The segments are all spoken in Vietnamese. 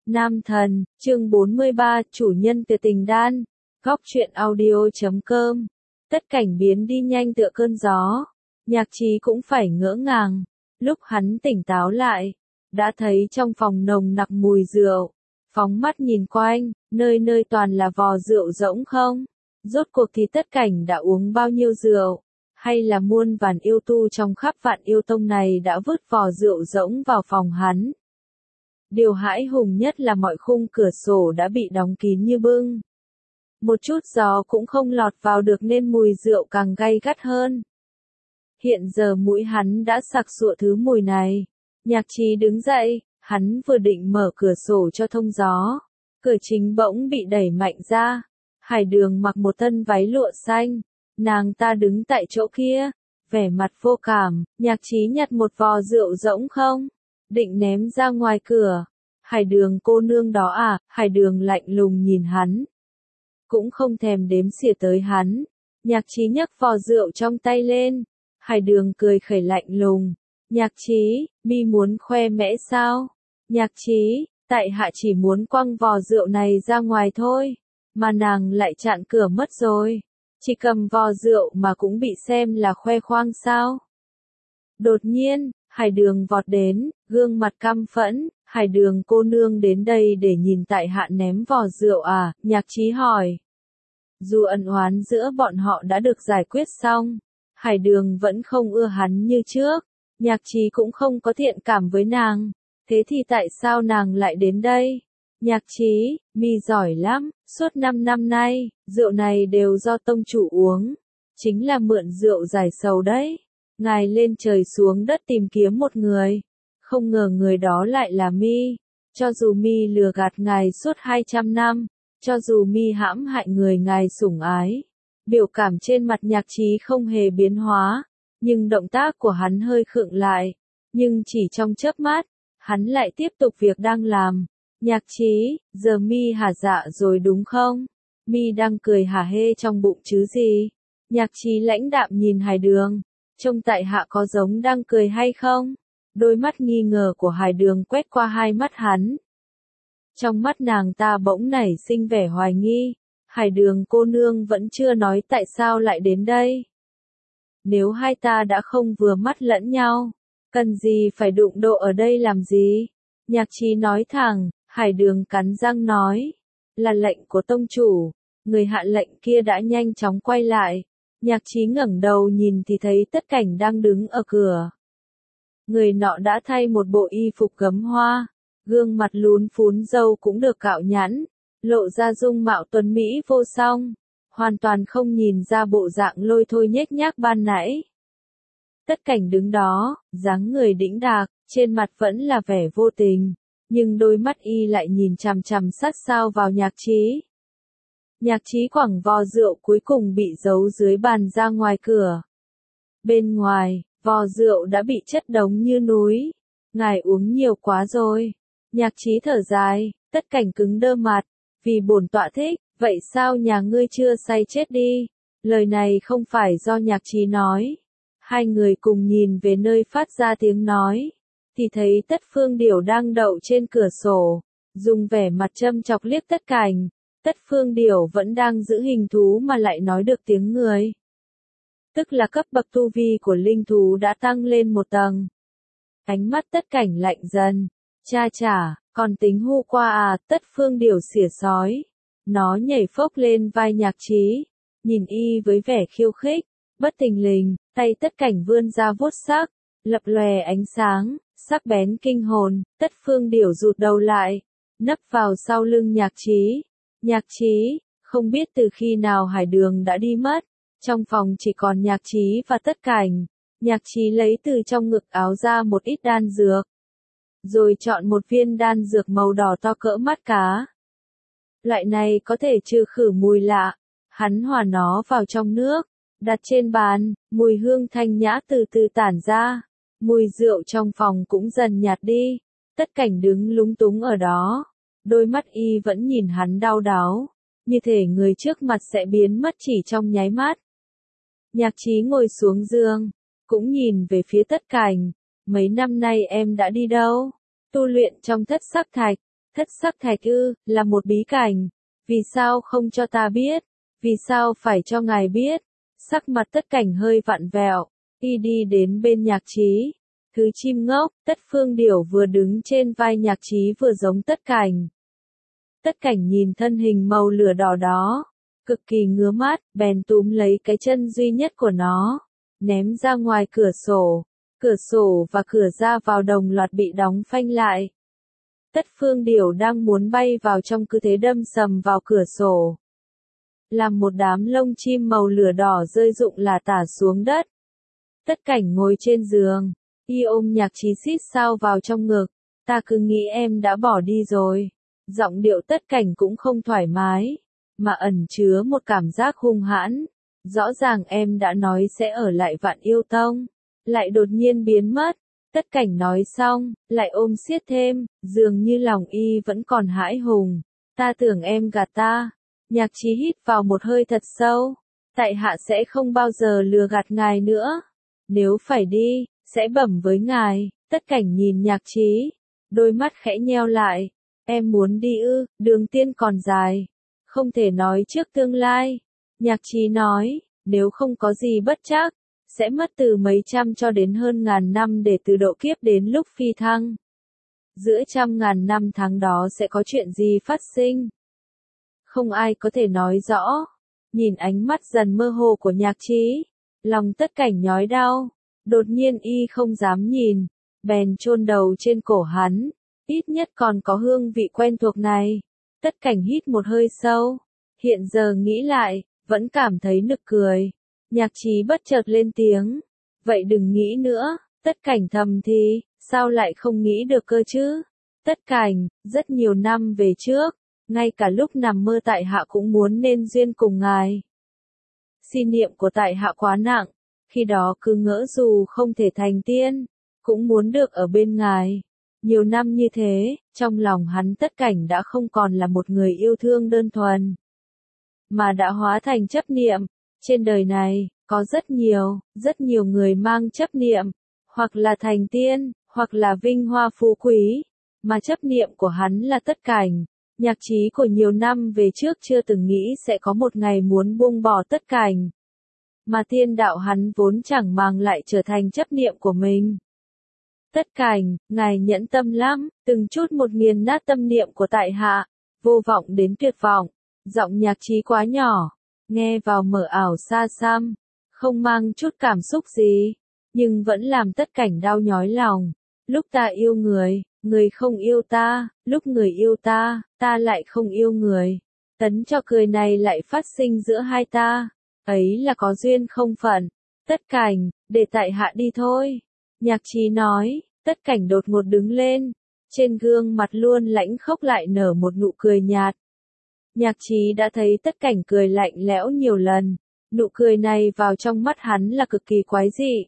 Nam thần, chương 43, chủ nhân tuyệt tình đan. Góc truyện audio.com. Tất cảnh biến đi nhanh tựa cơn gió. Nhạc Trí cũng phải ngỡ ngàng. Lúc hắn tỉnh táo lại, đã thấy trong phòng nồng nặc mùi rượu. Phóng mắt nhìn quanh, nơi nơi toàn là vò rượu rỗng không. Rốt cuộc thì tất cảnh đã uống bao nhiêu rượu? Hay là muôn vàn yêu tu trong khắp vạn yêu tông này đã vứt vò rượu rỗng vào phòng hắn? Điều hãi hùng nhất là mọi khung cửa sổ đã bị đóng kín như bưng. Một chút gió cũng không lọt vào được nên mùi rượu càng gay gắt hơn. Hiện giờ mũi hắn đã sặc sụa thứ mùi này. Nhạc Trí đứng dậy, hắn vừa định mở cửa sổ cho thông gió. Cửa chính bỗng bị đẩy mạnh ra. Hải Đường mặc một thân váy lụa xanh. Nàng ta đứng tại chỗ kia, vẻ mặt vô cảm. Nhạc Trí nhặt một vò rượu rỗng không? Định ném ra ngoài cửa. Hải Đường cô nương đó à? Hải Đường lạnh lùng nhìn hắn. Cũng không thèm đếm xỉa tới hắn. Nhạc Trí nhấc vò rượu trong tay lên. Hải Đường cười khẩy lạnh lùng. Nhạc Trí, mi muốn khoe mẽ sao? Nhạc Trí, tại hạ chỉ muốn quăng vò rượu này ra ngoài thôi. Mà nàng lại chặn cửa mất rồi. Chỉ cầm vò rượu mà cũng bị xem là khoe khoang sao? Đột nhiên, Hải Đường vọt đến, gương mặt căm phẫn. Hải Đường cô nương đến đây để nhìn tại hạ ném vò rượu à? Nhạc Trí hỏi. Dù ân oán giữa bọn họ đã được giải quyết xong, Hải Đường vẫn không ưa hắn như trước. Nhạc Trí cũng không có thiện cảm với nàng. Thế thì tại sao nàng lại đến đây? Nhạc Trí, mi giỏi lắm, suốt 5 năm nay, rượu này đều do tông chủ uống. Chính là mượn rượu giải sầu đấy. Ngài lên trời xuống đất tìm kiếm một người. Không ngờ người đó lại là mi. Cho dù mi lừa gạt ngài suốt 200 năm, cho dù mi hãm hại người ngài sủng ái. Biểu cảm trên mặt Nhạc Trí không hề biến hóa, nhưng động tác của hắn hơi khựng lại. Nhưng chỉ trong chớp mắt, hắn lại tiếp tục việc đang làm. Nhạc Trí, giờ mi hả dạ rồi đúng không? Mi đang cười hả hê trong bụng chứ gì? Nhạc Trí lãnh đạm nhìn Hải Đường. Trông tại hạ có giống đang cười hay không? Đôi mắt nghi ngờ của Hải Đường quét qua hai mắt hắn. Trong mắt nàng ta bỗng nảy sinh vẻ hoài nghi. Hải Đường cô nương vẫn chưa nói tại sao lại đến đây. Nếu hai ta đã không vừa mắt lẫn nhau, cần gì phải đụng độ ở đây làm gì? Nhạc Trí nói thẳng. Hải Đường cắn răng nói. Là lệnh của tông chủ. Người hạ lệnh kia đã nhanh chóng quay lại. Nhạc Trí ngẩng đầu nhìn thì thấy Tất Cảnh đang đứng ở cửa. Người nọ đã thay một bộ y phục gấm hoa. Gương mặt lún phún râu cũng được cạo nhẵn. Lộ ra dung mạo tuấn mỹ vô song. Hoàn toàn không nhìn ra bộ dạng lôi thôi nhếch nhác ban nãy. Tất Cảnh đứng đó, dáng người đĩnh đạc, trên mặt vẫn là vẻ vô tình. Nhưng đôi mắt y lại nhìn chằm chằm sát sao vào Nhạc Trí. Nhạc Trí quẳng vò rượu cuối cùng bị giấu dưới bàn ra ngoài cửa. Bên ngoài, vò rượu đã bị chất đống như núi. Ngài uống nhiều quá rồi. Nhạc Trí thở dài. Tất Cảnh cứng đơ mặt. Vì bổn tọa thích, vậy sao nhà ngươi chưa say chết đi? Lời này không phải do Nhạc Trí nói. Hai người cùng nhìn về nơi phát ra tiếng nói. Thì thấy Tất Phương Điểu đang đậu trên cửa sổ. Dùng vẻ mặt châm chọc liếc Tất Cảnh. Tất Phương Điểu vẫn đang giữ hình thú mà lại nói được tiếng người. Tức là cấp bậc tu vi của linh thú đã tăng lên một tầng. Ánh mắt Tất Cảnh lạnh dần. Cha chả, còn tính hu qua à? Tất Phương Điểu xỉa sói. Nó nhảy phốc lên vai Nhạc Trí. Nhìn y với vẻ khiêu khích. Bất thình lình, tay Tất Cảnh vươn ra vuốt sắc. Lập lòe ánh sáng, sắc bén kinh hồn. Tất Phương Điểu rụt đầu lại. Nấp vào sau lưng Nhạc Trí. Nhạc Trí, không biết từ khi nào Hải Đường đã đi mất. Trong phòng chỉ còn Nhạc Trí và Tất Cảnh. Nhạc Trí lấy từ trong ngực áo ra một ít đan dược. Rồi chọn một viên đan dược màu đỏ to cỡ mắt cá. Loại này có thể trừ khử mùi lạ. Hắn hòa nó vào trong nước. Đặt trên bàn, mùi hương thanh nhã từ từ tản ra. Mùi rượu trong phòng cũng dần nhạt đi. Tất Cảnh đứng lúng túng ở đó. Đôi mắt y vẫn nhìn hắn đau đáu. Như thể người trước mặt sẽ biến mất chỉ trong nháy mắt. Nhạc Trí ngồi xuống giường. Cũng nhìn về phía Tất Cảnh. Mấy năm nay em đã đi đâu? Tu luyện trong thất sắc thạch. Thất sắc thạch ư, là một bí cảnh. Vì sao không cho ta biết? Vì sao phải cho ngài biết? Sắc mặt Tất Cảnh hơi vặn vẹo, y đi đến bên Nhạc Trí. Thứ chim ngốc, Tất Phương Điểu vừa đứng trên vai Nhạc Trí vừa giống Tất Cảnh. Tất Cảnh nhìn thân hình màu lửa đỏ đó, cực kỳ ngứa mắt, bèn túm lấy cái chân duy nhất của nó, ném ra ngoài cửa sổ. Cửa sổ và cửa ra vào đồng loạt bị đóng phanh lại. Tất Phương Điểu đang muốn bay vào trong cứ thế đâm sầm vào cửa sổ, làm một đám lông chim màu lửa đỏ rơi rụng là tả xuống đất. Tất Cảnh ngồi trên giường, y ôm Nhạc Trí xít sao vào trong ngực. Ta cứ nghĩ em đã bỏ đi rồi. Giọng điệu Tất Cảnh cũng không thoải mái, mà ẩn chứa một cảm giác hung hãn. Rõ ràng em đã nói sẽ ở lại Vạn Yêu Tông, lại đột nhiên biến mất. Tất Cảnh nói xong, lại ôm siết thêm, dường như lòng y vẫn còn hãi hùng. Ta tưởng em gạt ta. Nhạc Trí hít vào một hơi thật sâu. Tại hạ sẽ không bao giờ lừa gạt ngài nữa. Nếu phải đi, sẽ bẩm với ngài. Tất Cảnh nhìn Nhạc Trí, đôi mắt khẽ nheo lại. Em muốn đi ư? Đường tiên còn dài, không thể nói trước tương lai. Nhạc Trí nói, nếu không có gì bất trắc, sẽ mất từ mấy trăm cho đến hơn ngàn năm để từ độ kiếp đến lúc phi thăng. Giữa trăm ngàn năm tháng đó sẽ có chuyện gì phát sinh? Không ai có thể nói rõ. Nhìn ánh mắt dần mơ hồ của Nhạc Trí, lòng Tất Cảnh nhói đau. Đột nhiên y không dám nhìn, bèn chôn đầu trên cổ hắn. Ít nhất còn có hương vị quen thuộc này. Tất Cảnh hít một hơi sâu. Hiện giờ nghĩ lại, vẫn cảm thấy nực cười. Nhạc Trí bất chợt lên tiếng. Vậy đừng nghĩ nữa. Tất Cảnh thầm thì, sao lại không nghĩ được cơ chứ? Tất Cảnh, rất nhiều năm về trước, ngay cả lúc nằm mơ tại hạ cũng muốn nên duyên cùng ngài. Xin niệm của tại hạ quá nặng, khi đó cứ ngỡ dù không thể thành tiên, cũng muốn được ở bên ngài. Nhiều năm như thế, trong lòng hắn Tất Cảnh đã không còn là một người yêu thương đơn thuần, mà đã hóa thành chấp niệm. Trên đời này, có rất nhiều người mang chấp niệm, hoặc là thành tiên, hoặc là vinh hoa phú quý, mà chấp niệm của hắn là Tất Cảnh. Nhạc Trí của nhiều năm về trước chưa từng nghĩ sẽ có một ngày muốn buông bỏ Tất Cảnh, mà thiên đạo hắn vốn chẳng màng lại trở thành chấp niệm của mình. Tất Cảnh, ngài nhẫn tâm lắm, từng chút một nghiền nát tâm niệm của tại hạ, vô vọng đến tuyệt vọng. Giọng Nhạc Trí quá nhỏ, nghe vào mờ ảo xa xăm, không mang chút cảm xúc gì, nhưng vẫn làm Tất Cảnh đau nhói lòng. Lúc ta yêu người, người không yêu ta, lúc người yêu ta, ta lại không yêu người. Tấn cho cười này lại phát sinh giữa hai ta, ấy là có duyên không phận. Tất Cảnh, để tại hạ đi thôi. Nhạc Trí nói. Tất Cảnh đột ngột đứng lên, trên gương mặt luôn lãnh khốc lại nở một nụ cười nhạt. Nhạc Trí đã thấy Tất Cảnh cười lạnh lẽo nhiều lần, nụ cười này vào trong mắt hắn là cực kỳ quái dị.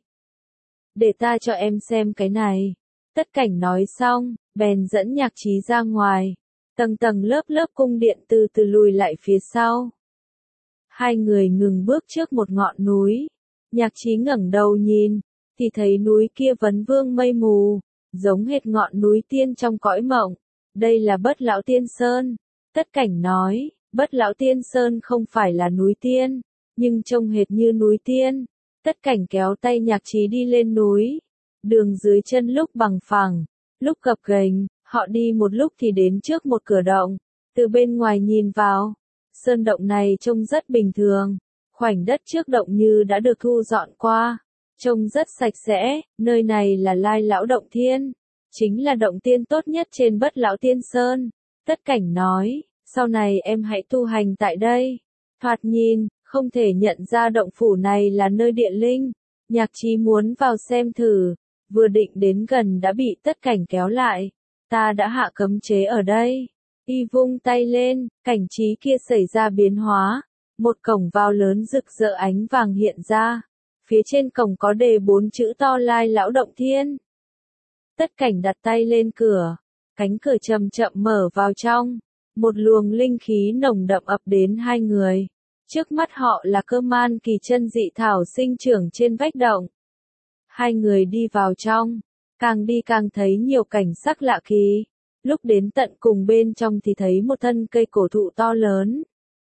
Để ta cho em xem cái này. Tất Cảnh nói xong, bèn dẫn Nhạc Trí ra ngoài. Tầng tầng lớp lớp cung điện từ từ lùi lại phía sau. Hai người ngừng bước trước một ngọn núi. Nhạc Trí ngẩng đầu nhìn, thì thấy núi kia vấn vương mây mù, giống hệt ngọn núi tiên trong cõi mộng. Đây là Bất Lão Tiên Sơn. Tất Cảnh nói, Bất Lão Tiên Sơn không phải là núi tiên, nhưng trông hệt như núi tiên. Tất Cảnh kéo tay Nhạc Trí đi lên núi. Đường dưới chân lúc bằng phẳng, lúc gập ghềnh, họ đi một lúc thì đến trước một cửa động. Từ bên ngoài nhìn vào, sơn động này trông rất bình thường, khoảnh đất trước động như đã được thu dọn qua, trông rất sạch sẽ. Nơi này là Lai Lão Động Thiên, chính là động tiên tốt nhất trên Bất Lão Tiên Sơn. Tất Cảnh nói, sau này em hãy tu hành tại đây. Thoạt nhìn, không thể nhận ra động phủ này là nơi địa linh. Nhạc Trí muốn vào xem thử, vừa định đến gần đã bị Tất Cảnh kéo lại. Ta đã hạ cấm chế ở đây. Y vung tay lên, cảnh trí kia xảy ra biến hóa. Một cổng vào lớn rực rỡ ánh vàng hiện ra. Phía trên cổng có đề 4 chữ to Lai Lão Động Thiên. Tất Cảnh đặt tay lên cửa. Cánh cửa chậm chậm mở vào trong. Một luồng linh khí nồng đậm ập đến hai người. Trước mắt họ là Cơ Man Kỳ chân dị thảo sinh trưởng trên vách động. Hai người đi vào trong, càng đi càng thấy nhiều cảnh sắc lạ kỳ. Lúc đến tận cùng bên trong thì thấy một thân cây cổ thụ to lớn.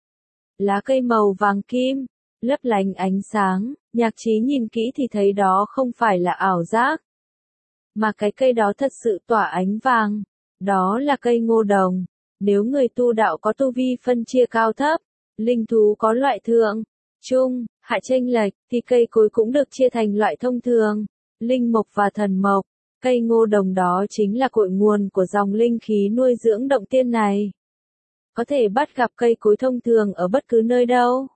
Lá cây màu vàng kim, lấp lánh ánh sáng, Nhạc Trí nhìn kỹ thì thấy đó không phải là ảo giác. Mà cái cây đó thật sự tỏa ánh vàng. Đó là cây ngô đồng. Nếu người tu đạo có tu vi phân chia cao thấp, linh thú có loại thượng, trung, hạ chênh lệch, thì cây cối cũng được chia thành loại thông thường, linh mộc và thần mộc. Cây ngô đồng đó chính là cội nguồn của dòng linh khí nuôi dưỡng động tiên này. Có thể bắt gặp cây cối thông thường ở bất cứ nơi đâu.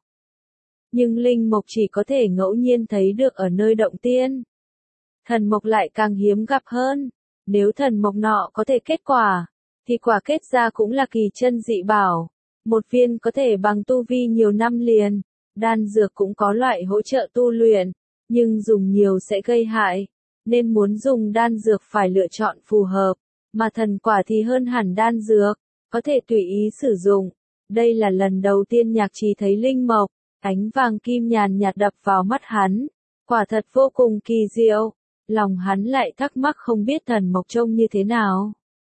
Nhưng linh mộc chỉ có thể ngẫu nhiên thấy được ở nơi động tiên. Thần mộc lại càng hiếm gặp hơn. Nếu thần mộc nọ có thể kết quả, thì quả kết ra cũng là kỳ chân dị bảo. Một viên có thể bằng tu vi nhiều năm liền. Đan dược cũng có loại hỗ trợ tu luyện, nhưng dùng nhiều sẽ gây hại. Nên muốn dùng đan dược phải lựa chọn phù hợp. Mà thần quả thì hơn hẳn đan dược, có thể tùy ý sử dụng. Đây là lần đầu tiên Nhạc Trí thấy linh mộc, ánh vàng kim nhàn nhạt đập vào mắt hắn. Quả thật vô cùng kỳ diệu. Lòng hắn lại thắc mắc không biết thần mộc trông như thế nào.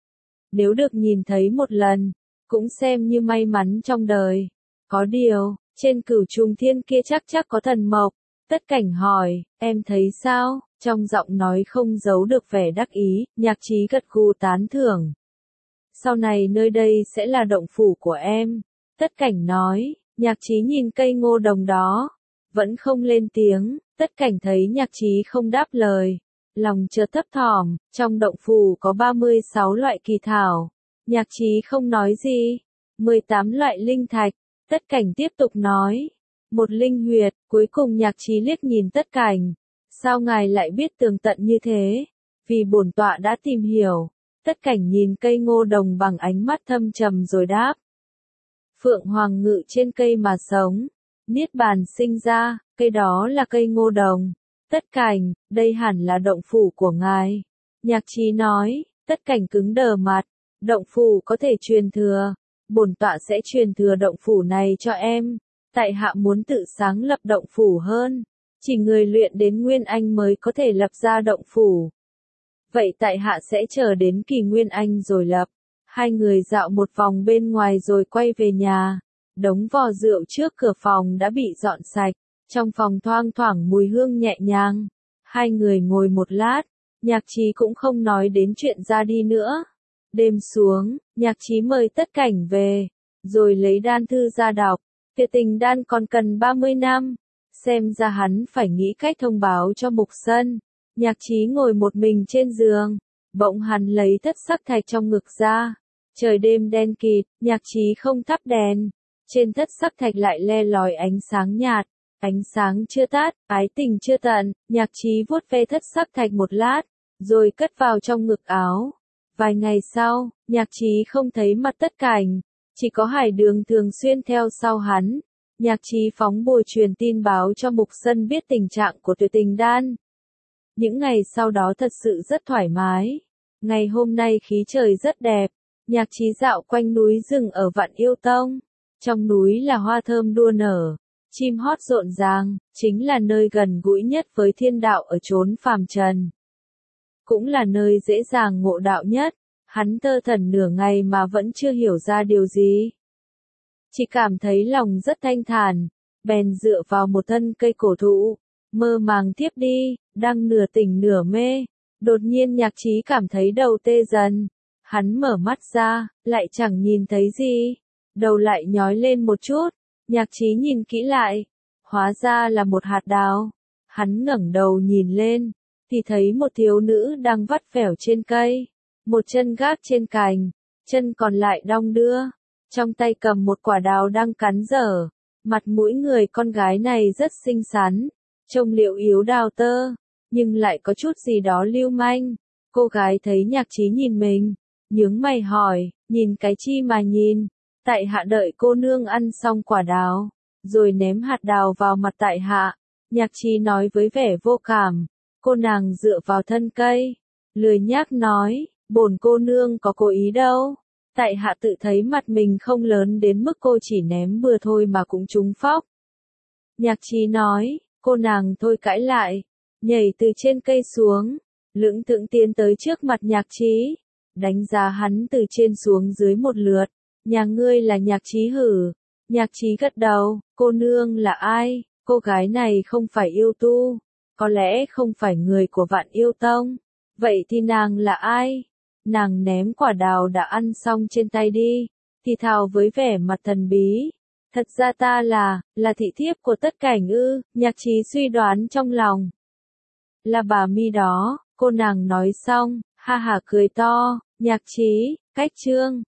Nếu được nhìn thấy một lần, cũng xem như may mắn trong đời. Có điều, trên cửu trùng thiên kia chắc có thần mộc. Tất Cảnh hỏi, em thấy sao? Trong giọng nói không giấu được vẻ đắc ý, Nhạc Trí gật gù tán thưởng. Sau này nơi đây sẽ là động phủ của em. Tất Cảnh nói, Nhạc Trí nhìn cây ngô đồng đó, vẫn không lên tiếng. Tất Cảnh thấy Nhạc Trí không đáp lời, lòng chợt thấp thỏm. Trong động phủ có 36 loại kỳ thảo. Nhạc Trí không nói gì. 18 loại linh thạch. Tất Cảnh tiếp tục nói. Một linh huyệt. Cuối cùng Nhạc Trí liếc nhìn Tất Cảnh. Sao ngài lại biết tường tận như thế? Vì bổn tọa đã tìm hiểu. Tất Cảnh nhìn cây ngô đồng bằng ánh mắt thâm trầm rồi đáp. Phượng Hoàng ngự trên cây mà sống. Niết bàn sinh ra, cây đó là cây ngô đồng. Tất Cảnh, đây hẳn là động phủ của ngài. Nhạc Trí nói. Tất Cảnh cứng đờ mặt. Động phủ có thể truyền thừa. Bổn tọa sẽ truyền thừa động phủ này cho em. Tại hạ muốn tự sáng lập động phủ hơn. Chỉ người luyện đến Nguyên Anh mới có thể lập ra động phủ. Vậy tại hạ sẽ chờ đến kỳ Nguyên Anh rồi lập. Hai người dạo một vòng bên ngoài rồi quay về nhà. Đống vò rượu trước cửa phòng đã bị dọn sạch. Trong phòng thoang thoảng mùi hương nhẹ nhàng. Hai người ngồi một lát. Nhạc Trí cũng không nói đến chuyện ra đi nữa. Đêm xuống, Nhạc Trí mời Tất Cảnh về. Rồi lấy đan thư ra đọc. Tuyệt tình đan còn cần 30 năm. Xem ra hắn phải nghĩ cách thông báo cho Mục Sân. Nhạc Trí ngồi một mình trên giường. Bỗng hắn lấy thất sắc thạch trong ngực ra. Trời đêm đen kịt, Nhạc Trí không thắp đèn. Trên thất sắc thạch lại le lói ánh sáng nhạt. Ánh sáng chưa tắt, ái tình chưa tận. Nhạc Trí vuốt ve thất sắc thạch một lát, rồi cất vào trong ngực áo. Vài ngày sau, Nhạc Trí không thấy mặt Tất Cảnh. Chỉ có Hải Đường thường xuyên theo sau hắn. Nhạc Trí phóng bùa truyền tin báo cho Mục Sân biết tình trạng của tuyệt tình đan. Những ngày sau đó thật sự rất thoải mái. Ngày hôm nay khí trời rất đẹp. Nhạc Trí dạo quanh núi rừng ở Vạn Yêu Tông. Trong núi là hoa thơm đua nở, chim hót rộn ràng, chính là nơi gần gũi nhất với thiên đạo ở chốn phàm trần. Cũng là nơi dễ dàng ngộ đạo nhất. Hắn thơ thẩn nửa ngày mà vẫn chưa hiểu ra điều gì. Chỉ cảm thấy lòng rất thanh thản, bèn dựa vào một thân cây cổ thụ, mơ màng thiếp đi, đang nửa tỉnh nửa mê. Đột nhiên Nhạc Trí cảm thấy đầu tê dần. Hắn mở mắt ra, lại chẳng nhìn thấy gì. Đầu lại nhói lên một chút. Nhạc Trí nhìn kỹ lại. Hóa ra là một hạt đào. Hắn ngẩng đầu nhìn lên, thì thấy một thiếu nữ đang vắt vẻo trên cây. Một chân gác trên cành, chân còn lại đong đưa. Trong tay cầm một quả đào đang cắn dở. Mặt mũi người con gái này rất xinh xắn. Trông liệu yếu đào tơ, nhưng lại có chút gì đó lưu manh. Cô gái thấy Nhạc Trí nhìn mình, nhướng mày hỏi, nhìn cái chi mà nhìn. Tại hạ đợi cô nương ăn xong quả đào, rồi ném hạt đào vào mặt tại hạ. Nhạc Trí nói với vẻ vô cảm. Cô nàng dựa vào thân cây, lười nhác nói, bổn cô nương có cố ý đâu. Tại hạ tự thấy mặt mình không lớn đến mức cô chỉ ném bừa thôi mà cũng trúng phóc. Nhạc Trí nói, cô nàng thôi cãi lại, nhảy từ trên cây xuống, lững thững tiến tới trước mặt Nhạc Trí. đánh giá hắn từ trên xuống dưới một lượt. Nhà ngươi là Nhạc Trí hử? Nhạc Trí gật đầu, cô nương là ai? Cô gái này không phải yêu tu, có lẽ không phải người của Vạn Yêu Tông. Vậy thì nàng là ai? Nàng ném quả đào đã ăn xong trên tay đi, thì thào với vẻ mặt thần bí. Thật ra ta là thị thiếp của Tất Cảnh ư? Nhạc Trí suy đoán trong lòng. Là bà Mi đó, cô nàng nói xong, ha hả cười to, Nhạc Trí, cách chương.